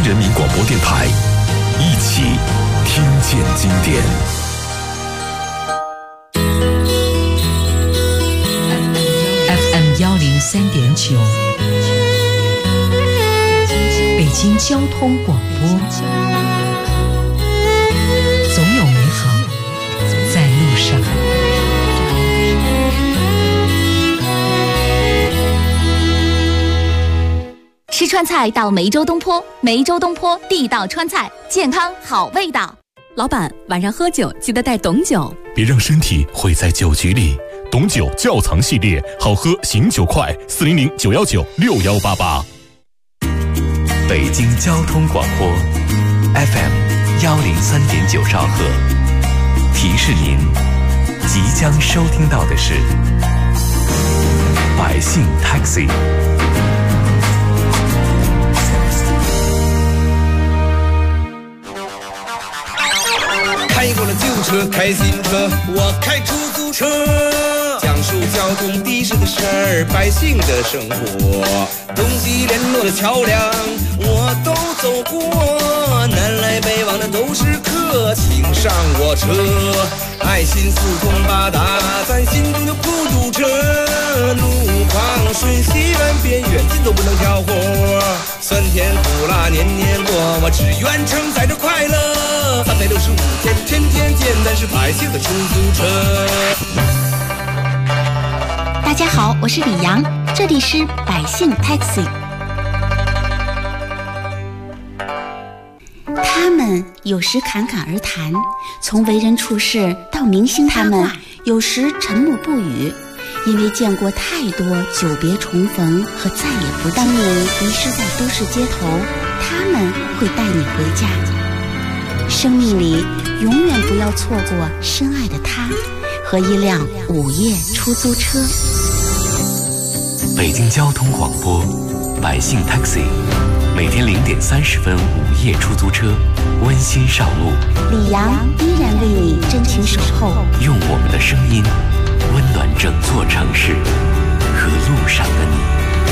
人民广播电台，一起听见经典。 FM103.9，北京交通广播，总有美好在路上。 吃川菜到梅州东坡，梅州东坡地道川菜，健康好味道。 老板，晚上喝酒记得带董酒， 别让身体毁在酒局里。董酒窖藏系列，好喝醒酒快，400-919-6188。 北京交通广播 FM103.9兆赫，提示您即将收听到的是百姓 Taxi。 开过了旧车，开新车，我开出租车，讲述交通的士的事儿，百姓的生活，东西联络的桥梁我都走过，南来北往的都是客，请上我车，爱心四通八达，咱心中就不堵车，路况顺西远边远近都不能挑活，酸甜苦辣年年过，我只愿承载着快乐，365天天天见，咱是百姓的出租车。 大家好，我是李阳，这里是百姓 Taxi。 他们有时侃侃而谈，从为人处事到明星他们有时沉默不语，因为见过太多久别重逢和再也不当你迷失在都市街头，他们会带你回家。生命里永远不要错过深爱的他和一辆午夜出租车。 北京交通广播百姓 Taxi， 每天0点30分午夜出租车，温馨上路。 李阳依然为你真情守候， 用我们的声音温暖整座城市和路上的你。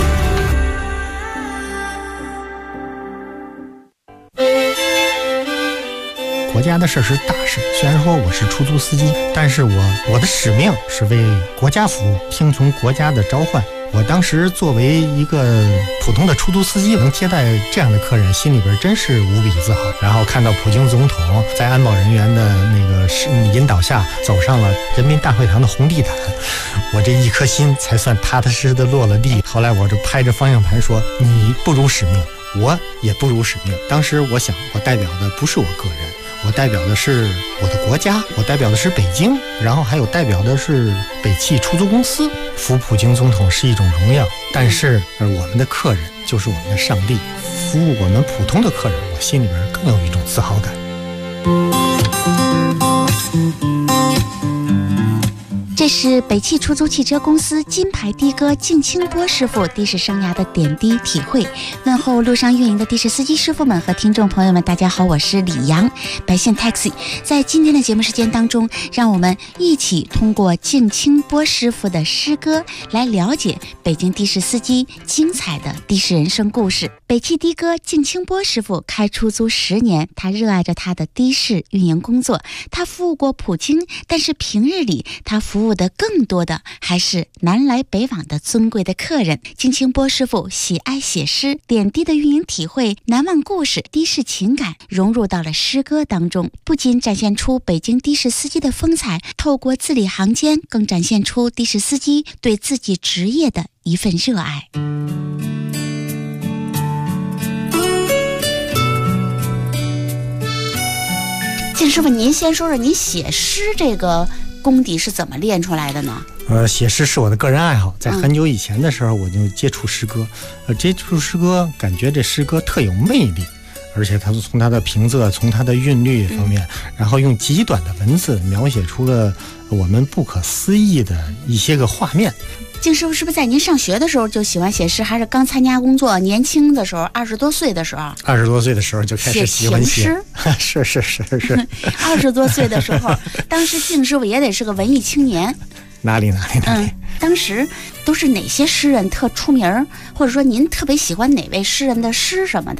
国家的事是大事，虽然说我是出租司机，但是我的使命是为国家服务，听从国家的召唤。我当时作为一个普通的出租司机，能接待这样的客人，心里边真是无比自豪。然后看到普京总统在安保人员的那个引导下走上了人民大会堂的红地毯，我这一颗心才算踏踏实实的落了地。后来我就拍着方向盘说，你不辱使命，我也不辱使命。当时我想，我代表的不是我个人，我代表的是我的国家，我代表的是北京，然后还有代表的是北汽出租公司。服普京总统是一种荣耀，但是我们的客人就是我们的上帝，服务我们普通的客人，我心里边更有一种自豪感。 这是北汽出租汽车公司金牌的哥靳清波师傅的士生涯的点滴体会，问候路上运营的的士司机师傅们和听众朋友们，大家好，我是李阳。百姓 Taxi 在今天的节目时间当中，让我们一起通过靳清波师傅的诗歌来了解北京的士司机精彩的的士人生故事。北汽的哥靳清波师傅开出租10年，他热爱着他的的士运营工作，他服务过普京，但是平日里他服务的更多的还是南来北往的尊贵的客人。靳清波师傅喜爱写诗，点滴的运营体会、难忘故事、的士情感融入到了诗歌当中，不仅展现出北京的士司机的风采，透过字里行间更展现出的士司机对自己职业的一份热爱。靳师傅，您先说说您写诗这个功底是怎么练出来的呢？ 写诗是我的个人爱好，在很久以前的时候我就接触诗歌，接触诗歌感觉这诗歌特有魅力，而且它从它的平仄，从它的韵律方面，然后用极短的文字描写出了我们不可思议的一些个画面。 靳师傅是不是在您上学的时候就喜欢写诗，还是刚参加工作年轻的时候20多岁的时候 ？20多岁的时候就开始喜欢写诗。是 20多岁的时候，当时靳师傅也得是个文艺青年。 哪里当时都是哪些诗人特出名，或者说您特别喜欢哪位诗人的诗什么的？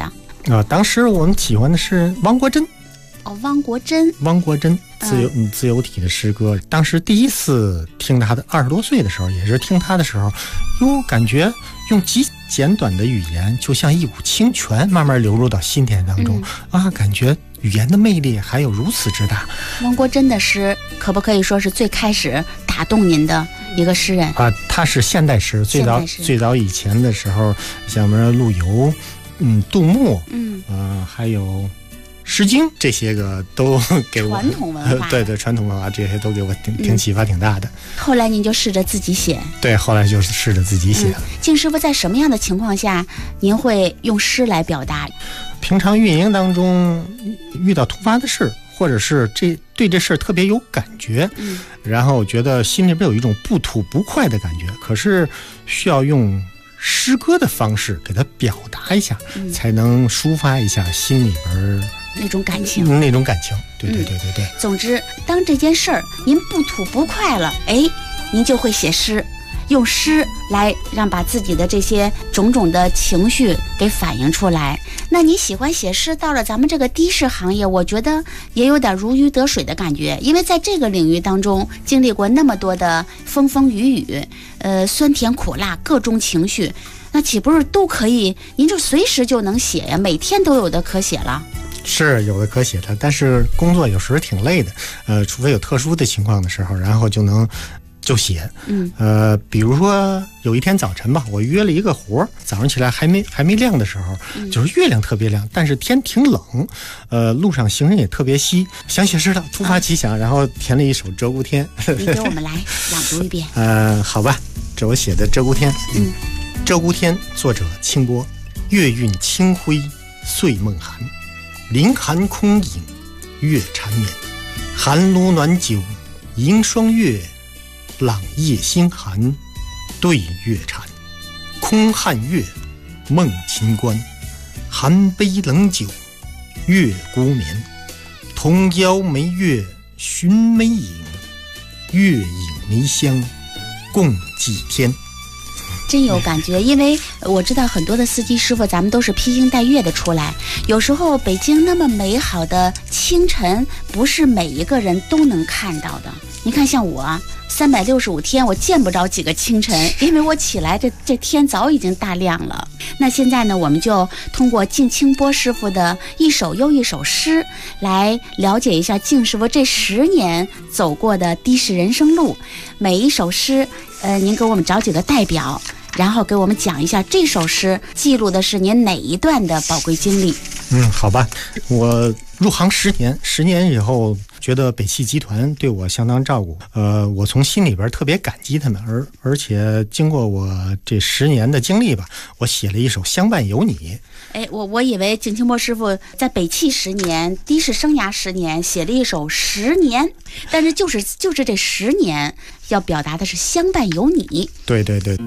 当时我们喜欢的是汪国真。 汪国真自由体的诗歌。当时第一次听他的20多岁的时候，也是听他的时候，感觉用极简短的语言，就像一股清泉，慢慢流入到心田当中感觉语言的魅力还有如此之大。汪国真的诗可不可以说是最开始打动您的一个诗人他是现代诗，最早以前的时候，像什么陆游、杜牧，还有诗经，这些个都给我传统文化， 对传统文化这些都给我挺启发挺大的。 后来您就试着自己写， 对，后来就试着自己写。 靳师傅在什么样的情况下您会用诗来表达？ 平常运营当中遇到突发的事，或者是对这事特别有感觉，然后觉得心里边有一种不吐不快的感觉，可是需要用诗歌的方式给它表达一下，才能抒发一下心里边那种感情，对。总之，当这件事儿您不吐不快了，您就会写诗，用诗来把自己的这些种种的情绪给反映出来。那你喜欢写诗，到了咱们这个的士行业，我觉得也有点如鱼得水的感觉，因为在这个领域当中经历过那么多的风风雨雨，酸甜苦辣各种情绪，那岂不是都可以？您就随时就能写呀，每天都有的可写了。 是有的可写的，但是工作有时候挺累的，除非有特殊的情况的时候，然后就写。比如说有一天早晨吧，我约了一个活，早上起来还没亮的时候，就是月亮特别亮，但是天挺冷，路上行人也特别稀，想写诗了，突发奇想，然后填了一首《鹧鸪天》。 你给我们来朗读一遍。 好吧，这我写的《鹧鸪天》。鹧鸪天，作者清波。月晕清辉岁梦寒，林寒空影月缠绵，寒炉暖酒迎霜月，朗夜星寒对月禅。空汉月梦秦关，寒杯冷酒月孤眠。童邀眉月寻眉影，月影迷香共祭天。 真有感觉，因为我知道很多的司机师傅咱们都是披星戴月的出来，有时候北京那么美好的清晨不是每一个人都能看到的。你看像我365天我见不着几个清晨，因为我起来这天早已经大亮了。那现在呢，我们就通过靳清波师傅的一首又一首诗来了解一下靳师傅这10年走过的的士人生路。每一首诗您给我们找几个代表，然后给我们讲一下这首诗记录的是您哪一段的宝贵经历。 好吧，我入行10年以后，觉得北汽集团对我相当照顾，我从心里边特别感激他们，而且经过我这10年的经历吧，我写了一首《相伴有你》。 我以为靳清波师傅在北汽10年，的士生涯10年，写了一首10年，但是就是这10年要表达的是相伴有你。 对。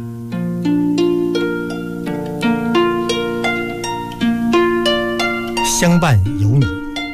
相伴有你，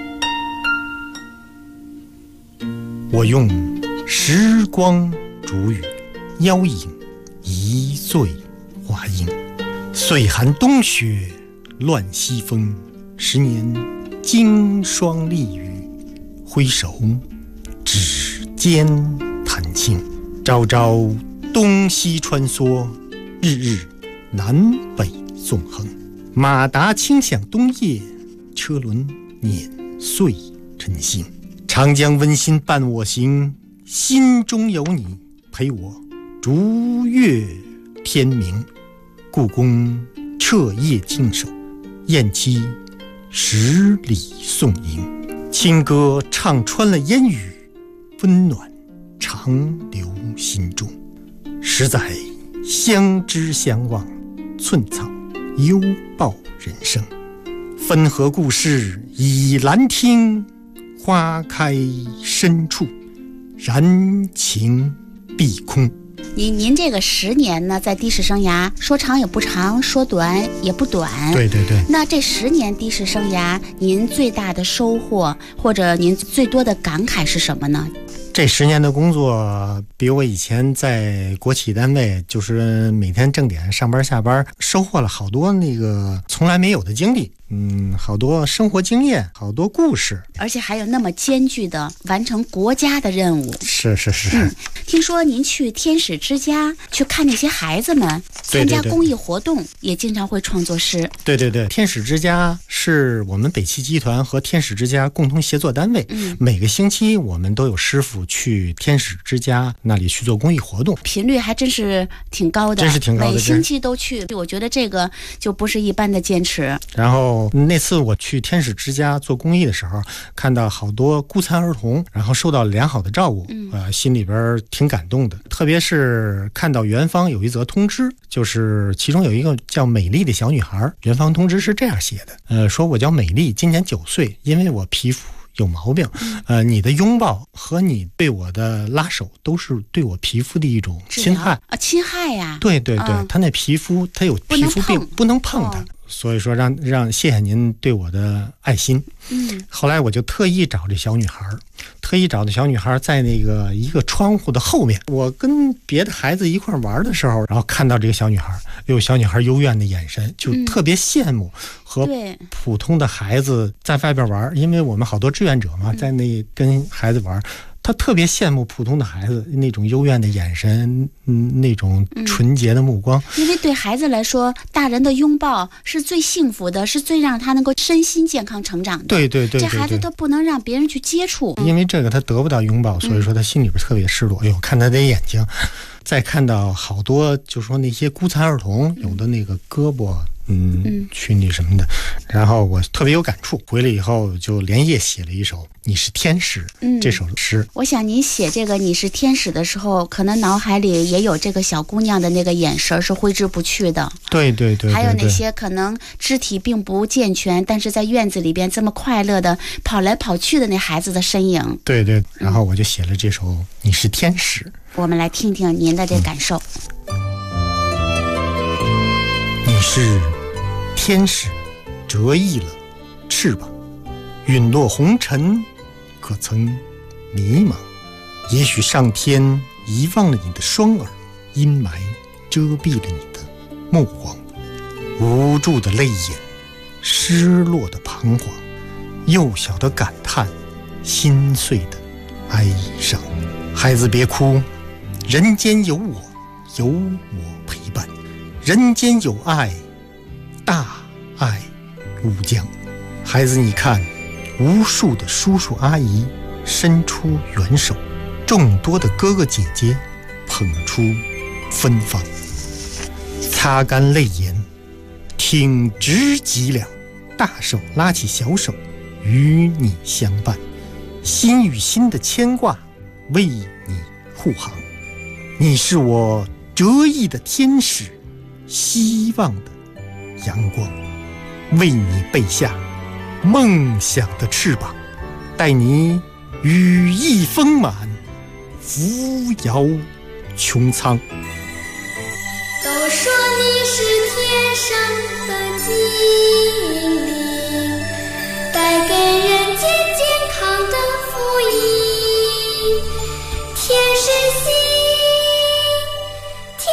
我用时光煮雨，邀影一醉华英。岁寒冬雪乱西风，10年经霜丽雨，挥手指尖弹琴。朝朝东西穿梭，日日南北纵横。马达轻响冬夜，车轮碾碎尘心。长江温馨伴我行，心中有你陪我逐月天明。故宫彻夜静守，燕妻10里送迎。清歌唱穿了烟雨，温暖长留心中。10载相知相望，寸草犹报人生。分合故事倚兰亭，花开深处，燃情碧空。 您这个10年呢，在的士生涯说长也不长，说短也不短。 对。 那这10年的士生涯，您最大的收获或者您最多的感慨是什么呢？ 这10年的工作比我以前在国企单位就是每天正点上班下班，收获了好多那个从来没有的经历。 好多生活经验，好多故事， 而且还有那么艰巨的完成国家的任务。 是。 听说您去天使之家去看那些孩子们参加公益活动，也经常会创作诗。 对，天使之家是我们北汽集团和天使之家共同协作单位。每个星期我们都有师傅去天使之家那里去做公益活动， 频率还真是挺高的，每星期都去。我觉得这个就不是一般的坚持。 然后那次我去天使之家做公益的时候，看到好多孤残儿童，然后受到良好的照顾，心里边挺感动的。特别是看到园方有一则通知，就是其中有一个叫美丽的小女孩，园方通知是这样写的，说我叫美丽，今年9岁，因为我皮肤有毛病，你的拥抱和你对我的拉手都是对我皮肤的一种侵害啊，侵害呀！ 对，他那皮肤他有皮肤病，不能碰它。所以说让谢谢您对我的爱心。后来我就特意找这小女孩，在那个一个窗户的后面，我跟别的孩子一块玩的时候，然后看到这个小女孩，有小女孩幽怨的眼神，就特别羡慕和普通的孩子在外边玩，因为我们好多志愿者嘛，在那跟孩子玩。他特别羡慕普通的孩子那种幽怨的眼神，那种纯洁的目光。 因为对孩子来说，大人的拥抱是最幸福的，是最让他能够身心健康成长的。 对， 这孩子他不能让别人去接触， 因为这个他得不到拥抱，所以说他心里边特别失落。哎呦，看他的眼睛，再看到好多就说那些孤残儿童，有的那个胳膊去那什么的，然后我特别有感触。回来以后就连夜写了一首《你是天使》这首诗。 我想您写这个《你是天使》的时候，可能脑海里也有这个小姑娘的那个眼神是挥之不去的。 对， 还有那些可能肢体并不健全，但是在院子里边这么快乐的跑来跑去的那孩子的身影。 对，然后我就写了这首《你是天使》。 我们来听听您的这感受。 你是天使，折翼了翅膀，陨落红尘，可曾迷茫？也许上天遗忘了你的双耳，阴霾遮蔽了你的目光，无助的泪眼，失落的彷徨，幼小的感叹，心碎的哀伤。孩子别哭，人间有我，有我陪伴，人间有爱，大爱无疆。孩子你看，无数的叔叔阿姨伸出援手，众多的哥哥姐姐捧出芬芳，擦干泪眼，挺直脊梁，大手拉起小手，与你相伴，心与心的牵挂，为你护航。你是我折翼的天使，希望的阳光，为你背下梦想的翅膀，带你羽翼丰满，扶摇穹苍。 都说你是天上的精灵，带给人间健康的福音。天使心，天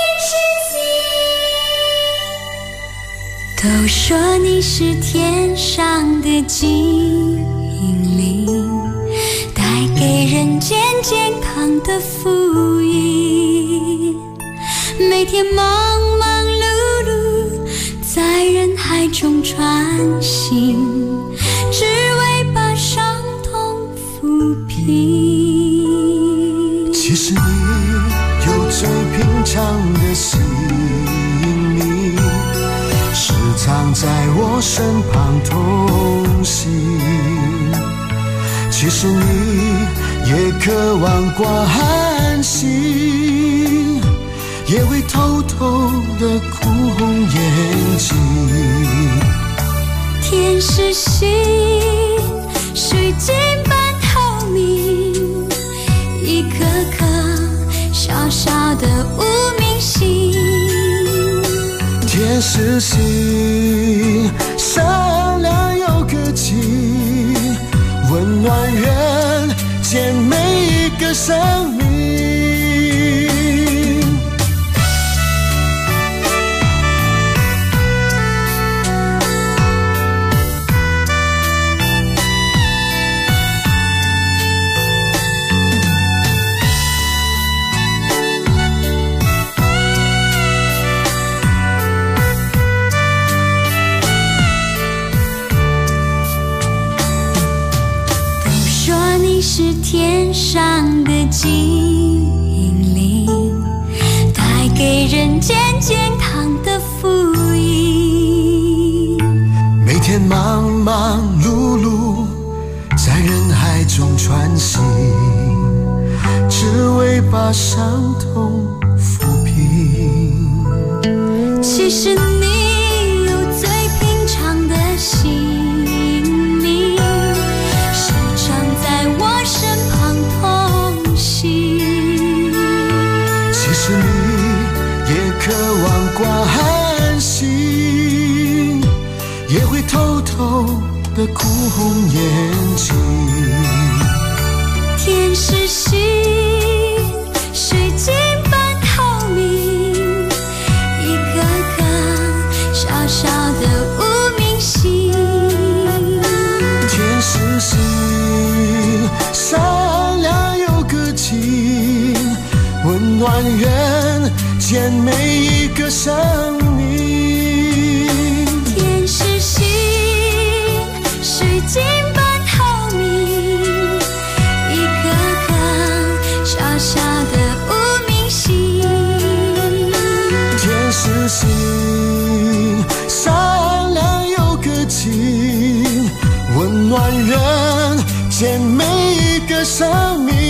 使心。都说你是天上的精灵，带给人间健康的福音。每天忙忙碌碌，在人海中穿行，只为把伤痛抚平。 其实你有最平常的心灵，时常在我身旁同行。其实你也渴望关心，也会偷偷地哭红眼睛。 天使心，水晶般透明，一颗颗小小的无名星。 天使心，善良又可亲，温暖人间每一个生命。 是天上的精灵，带给人间健康的福音。 每天忙忙碌碌，在人海中穿行，只为把伤痛抚平。 其实你有最平常的心灵，时常在我身旁同行。 其实你也渴望关心，也会偷偷的哭红眼睛。 天是心，水晶般透明，一颗颗小小的无名星。 天是心，善良有个情，温暖人间每一个生命。 天是心，水晶般透明，一颗颗小小的无名星。 天是心，善良有个情，温暖人间每一个生命。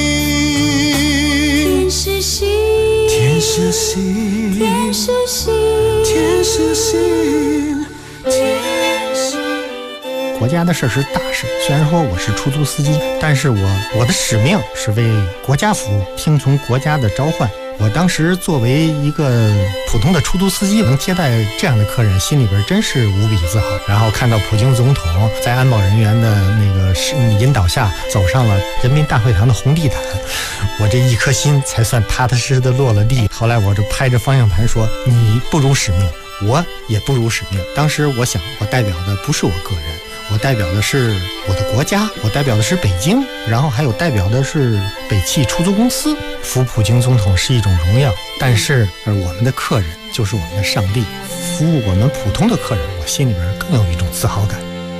天是心， 天是心， 天是心， 天是心，天是。 国家的事是大事，虽然说我是出租司机，但是我的使命是为国家服务，听从国家的召唤。我当时作为一个普通的出租司机，能接待这样的客人，心里边真是无比自豪。然后看到普京总统在安保人员的那个引导下走上了人民大会堂的红地毯，我这一颗心才算踏踏实实的落了地。后来我就拍着方向盘说，你不辱使命，我也不辱使命。当时我想，我代表的不是我个人，我代表的是我的国家，我代表的是北京，然后还有代表的是北汽出租公司。服普京总统是一种荣耀，但是我们的客人就是我们的上帝，服务我们普通的客人，我心里边更有一种自豪感。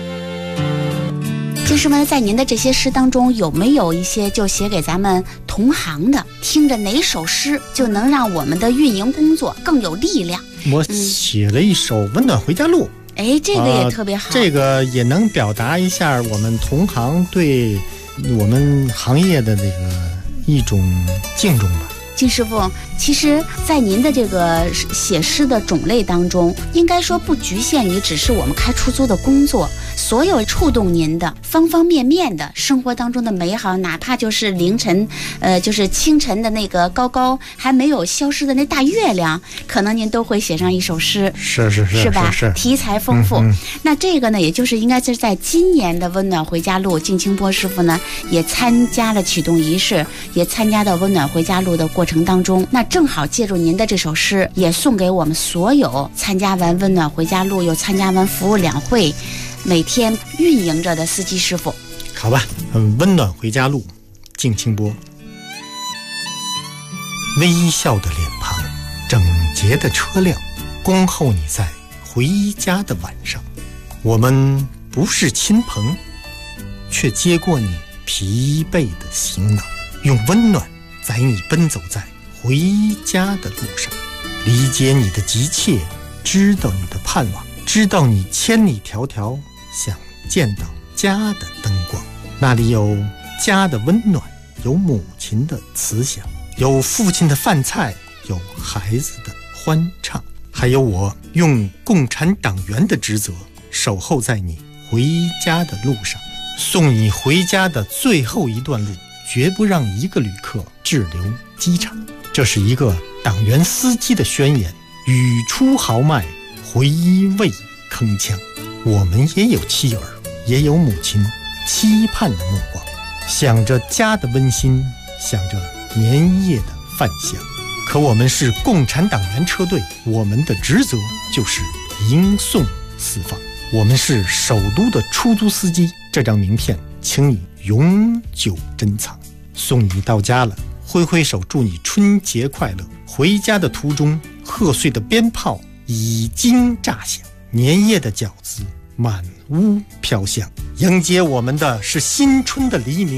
就是呢，在您的这些诗当中，有没有一些就写给咱们同行的？听着哪首诗就能让我们的运营工作更有力量？ 我写了一首《温暖回家路》。 哎，这个也特别好， 这个也能表达一下我们同行对我们行业的这个一种敬重吧。 金师傅，其实在您的这个写诗的种类当中，应该说不局限于只是我们开出租的工作，所有触动您的方方面面的生活当中的美好，哪怕就是凌晨就是清晨的那个高高还没有消失的那大月亮，可能您都会写上一首诗。是吧？是题材丰富。那这个呢，也就是应该是在今年的温暖回家路，敬清波师傅呢也参加了启动仪式，也参加到温暖回家路的过程当中。那正好借助您的这首诗，也送给我们所有参加完温暖回家路又参加完服务两会每天运营着的司机师傅。 好吧，温暖回家路，敬清波。微笑的脸庞，整洁的车辆，恭候你在回家的晚上。我们不是亲朋，却接过你疲惫的行囊，用温暖载你奔走在回家的路上，理解你的急切，知道你的盼望，知道你千里迢迢想见到家的灯光。那里有家的温暖，有母亲的慈祥，有父亲的饭菜，有孩子的欢唱，还有我用共产党员的职责守候在你回家的路上，送你回家的最后一段路，绝不让一个旅客滞留机场。这是一个党员司机的宣言，语出豪迈，回味铿锵。我们也有妻儿，也有母亲期盼的目光，想着家的温馨，想着年夜的饭香。可我们是共产党员车队，我们的职责就是迎送四方。我们是首都的出租司机，这张名片请你永久珍藏。送你到家了，挥挥手祝你春节快乐。回家的途中，贺岁的鞭炮已经炸响，年夜的饺子满屋飘香。迎接我们的是新春的黎明，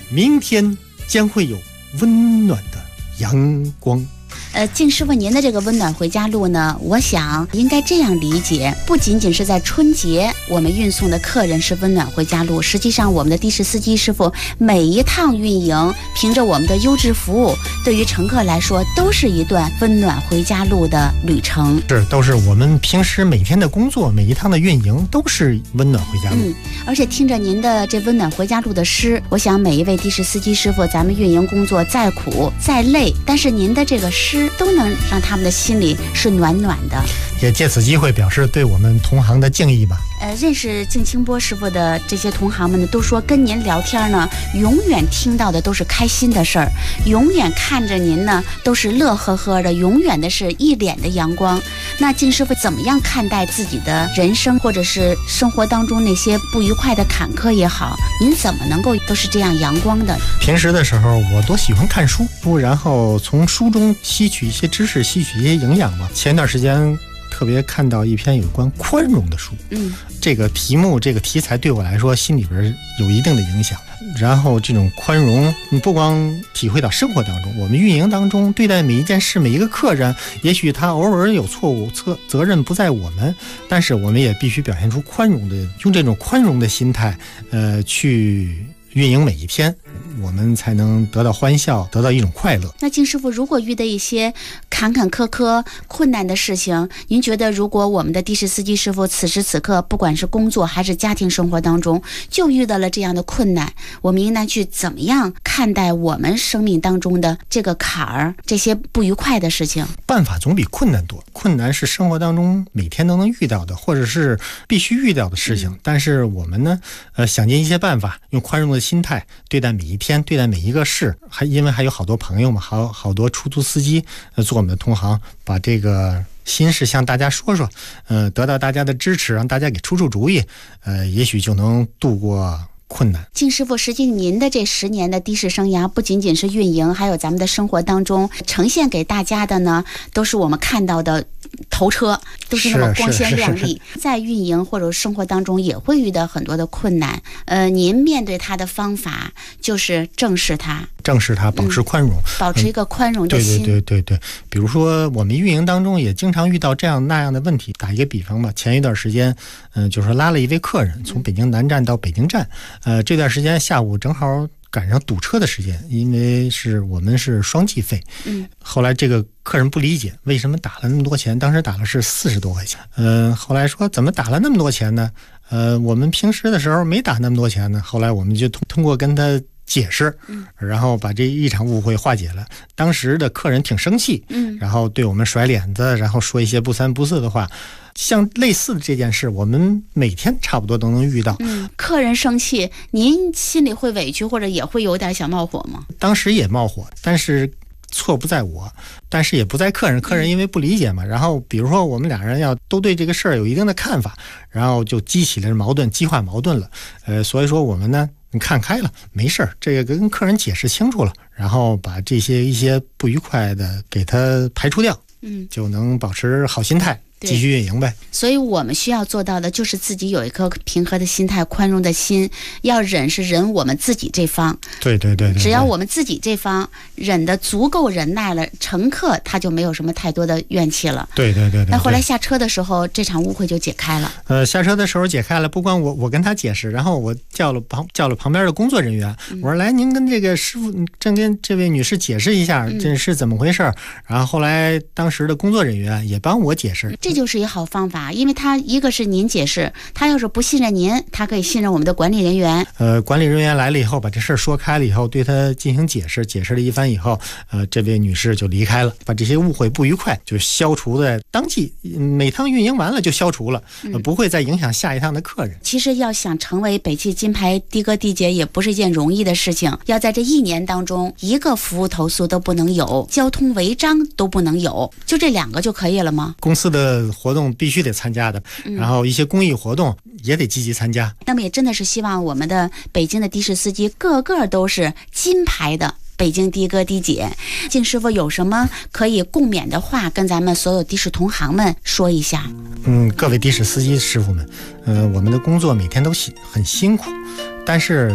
明天将会有温暖的阳光。 靳师傅，您的这个温暖回家路呢，我想应该这样理解，不仅仅是在春节我们运送的客人是温暖回家路，实际上我们的的士司机师傅每一趟运营，凭着我们的优质服务，对于乘客来说都是一段温暖回家路的旅程。 都是我们平时每天的工作，每一趟的运营都是温暖回家路。 而且听着您的这温暖回家路的诗，我想每一位的士司机师傅，咱们运营工作再苦再累，但是您的这个诗都能让他们的心里是暖暖的。 也借此机会表示对我们同行的敬意吧。 认识靳清波师傅的这些同行们呢，都说跟您聊天呢，永远听到的都是开心的事儿，永远看着您呢都是乐呵呵的，永远的是一脸的阳光。那靳师傅怎么样看待自己的人生，或者是生活当中那些不愉快的坎坷也好，您怎么能够都是这样阳光的？ 平时的时候我多喜欢看书，然后从书中吸取一些知识，吸取一些营养吧。前段时间特别看到一篇有关宽容的书，这个题目这个题材对我来说心里边有一定的影响。然后这种宽容你不光体会到生活当中，我们运营当中对待每一件事，每一个客人，也许他偶尔有错误，责任不在我们，但是我们也必须表现出宽容的，用这种宽容的心态去运营每一天，我们才能得到欢笑，得到一种快乐。 那靳师傅，如果遇到一些坎坎坷坷困难的事情，您觉得如果我们的的士司机师傅此时此刻不管是工作还是家庭生活当中就遇到了这样的困难，我们应该去怎么样看待我们生命当中的这个坎儿，这些不愉快的事情？ 办法总比困难多，困难是生活当中每天都能遇到的，或者是必须遇到的事情，但是我们呢想尽一些办法，用宽容的心态对待每一天，对待每一个事。因为还有好多朋友嘛，好多出租司机做我们的同行，把这个心事向大家说说，得到大家的支持，让大家给出主意，也许就能度过困难。 靳师傅，实际您的这10年的的士生涯，不仅仅是运营，还有咱们的生活当中呈现给大家的呢，都是我们看到的头车，都是那么光鲜亮丽。在运营或者生活当中也会遇到很多的困难，您面对它的方法就是正视它，保持宽容，保持一个宽容的心。 对，比如说我们运营当中也经常遇到这样那样的问题。打一个比方吧，前一段时间就是拉了一位客人从北京南站到北京站，这段时间下午正好赶上堵车的时间，因为我们是双计费。后来这个客人不理解为什么打了那么多钱，当时打了是40多块钱。后来说怎么打了那么多钱呢？我们平时的时候没打那么多钱呢。后来我们就通过跟他解释，然后把这一场误会化解了。当时的客人挺生气，然后对我们甩脸子，然后说一些不三不四的话。像类似的这件事，我们每天差不多都能遇到。 客人生气，您心里会委屈，或者也会有点小冒火吗？ 当时也冒火，但是错不在我，但是也不在客人。客人因为不理解嘛，然后比如说我们俩人要都对这个事儿有一定的看法，然后就激起了矛盾，激化矛盾了。所以说我们呢，你看开了，没事儿，这个跟客人解释清楚了，然后把这些一些不愉快的给他排除掉，就能保持好心态。继续运营呗。 所以我们需要做到的就是自己有一颗平和的心态，宽容的心。要忍是忍我们自己这方， 对， 只要我们自己这方忍得足够忍耐了，乘客他就没有什么太多的怨气了。 对。 那后来下车的时候，这场误会就解开了。 下车的时候解开了，不光我跟他解释，然后我叫了旁边的工作人员，我说来，您跟这个师傅正跟这位女士解释一下这是怎么回事。然后后来当时的工作人员也帮我解释。 这就是一好方法，因为他一个是您解释，他要是不信任您，他可以信任我们的管理人员。 管理人员来了以后，把这事儿说开了以后，对他进行解释了一番以后，这位女士就离开了，把这些误会不愉快就消除在当即，每趟运营完了就消除了，不会再影响下一趟的客人。 其实要想成为北汽金牌的哥的姐也不是一件容易的事情，要在这1年当中一个服务投诉都不能有，交通违章都不能有，就这2个就可以了吗？ 公司的活动必须得参加的，然后一些公益活动也得积极参加。 那么也真的是希望我们的北京的的士司机个个都是金牌的北京的哥的姐。靳师傅有什么可以共勉的话跟咱们所有的士同行们说一下？ 各位的士司机师傅们，我们的工作每天都很辛苦，但是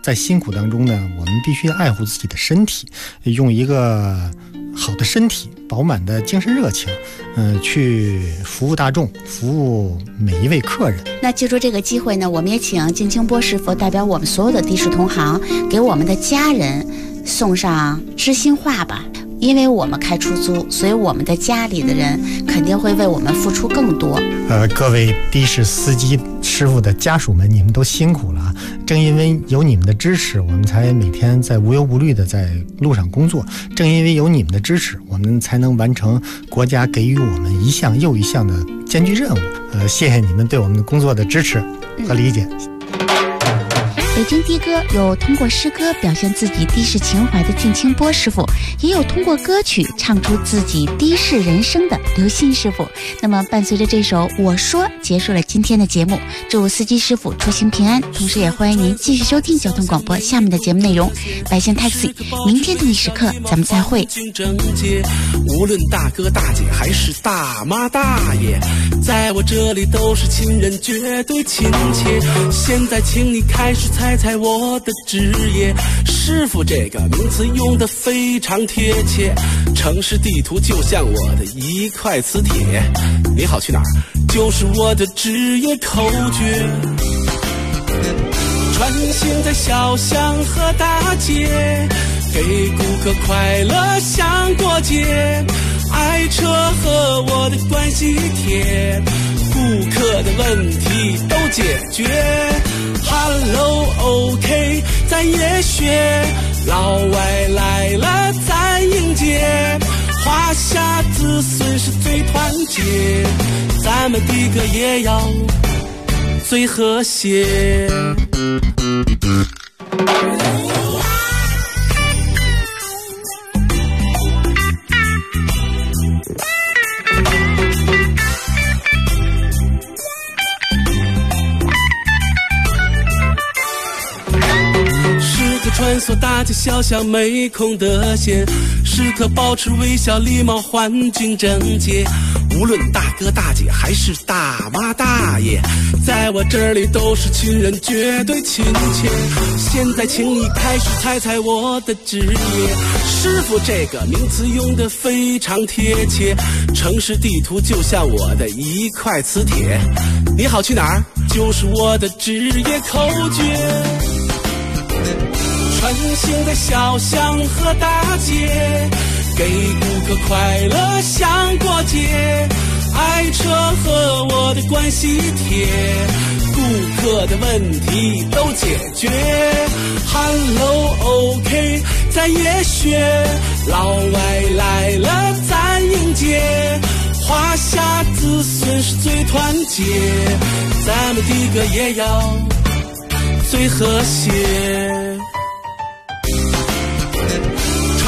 在辛苦当中呢，我们必须爱护自己的身体，用一个好的身体、饱满的精神热情，去服务大众，服务每一位客人。 那借助这个机会呢，我们也请敬清波师傅代表我们所有的的士同行，给我们的家人送上知心话吧。因为我们开出租，所以我们的家里的人肯定会为我们付出更多。 各位的士司机师傅的家属们，你们都辛苦了。正因为有你们的支持，我们才每天在无忧无虑的在路上工作。正因为有你们的支持，我们才能完成国家给予我们一项又一项的艰巨任务。谢谢你们对我们的工作的支持和理解。 北京的哥有通过诗歌表现自己的士情怀的敬清波师傅，也有通过歌曲唱出自己的士人生的刘鑫师傅。那么伴随着这首我说，结束了今天的节目，祝司机师傅出行平安，同时也欢迎您继续收听交通广播下面的节目内容。百姓 Taxi， 明天同一时刻咱们再会。 无论大哥大姐还是大妈大爷，在我这里都是亲人，绝对亲切。现在请你开始猜猜我的职业，师傅这个名词用得非常贴切，城市地图就像我的一块磁铁，你好去哪儿就是我的职业口诀。穿行在小巷和大街，给顾客快乐像过节，爱车和我的关系贴，顾客的问题都解决。Hello OK 咱也学，老外来了咱迎接，华夏子孙是最团结，咱们的歌也要最和谐。穿梭大街小巷没空的闲，时刻保持微笑礼貌环境整洁，无论大哥大姐还是大妈大爷，在我这里都是亲人，绝对亲切。现在请你开始猜猜我的职业，师傅这个名词用得非常贴切，城市地图就像我的一块磁铁，你好去哪儿就是我的职业口诀。穿行在小巷和大街，给顾客快乐像过节，爱车和我的关系贴，顾客的问题都解决。Hello OK 咱也学，老外来了咱迎接，华夏子孙是最团结，咱们的歌也要最和谐。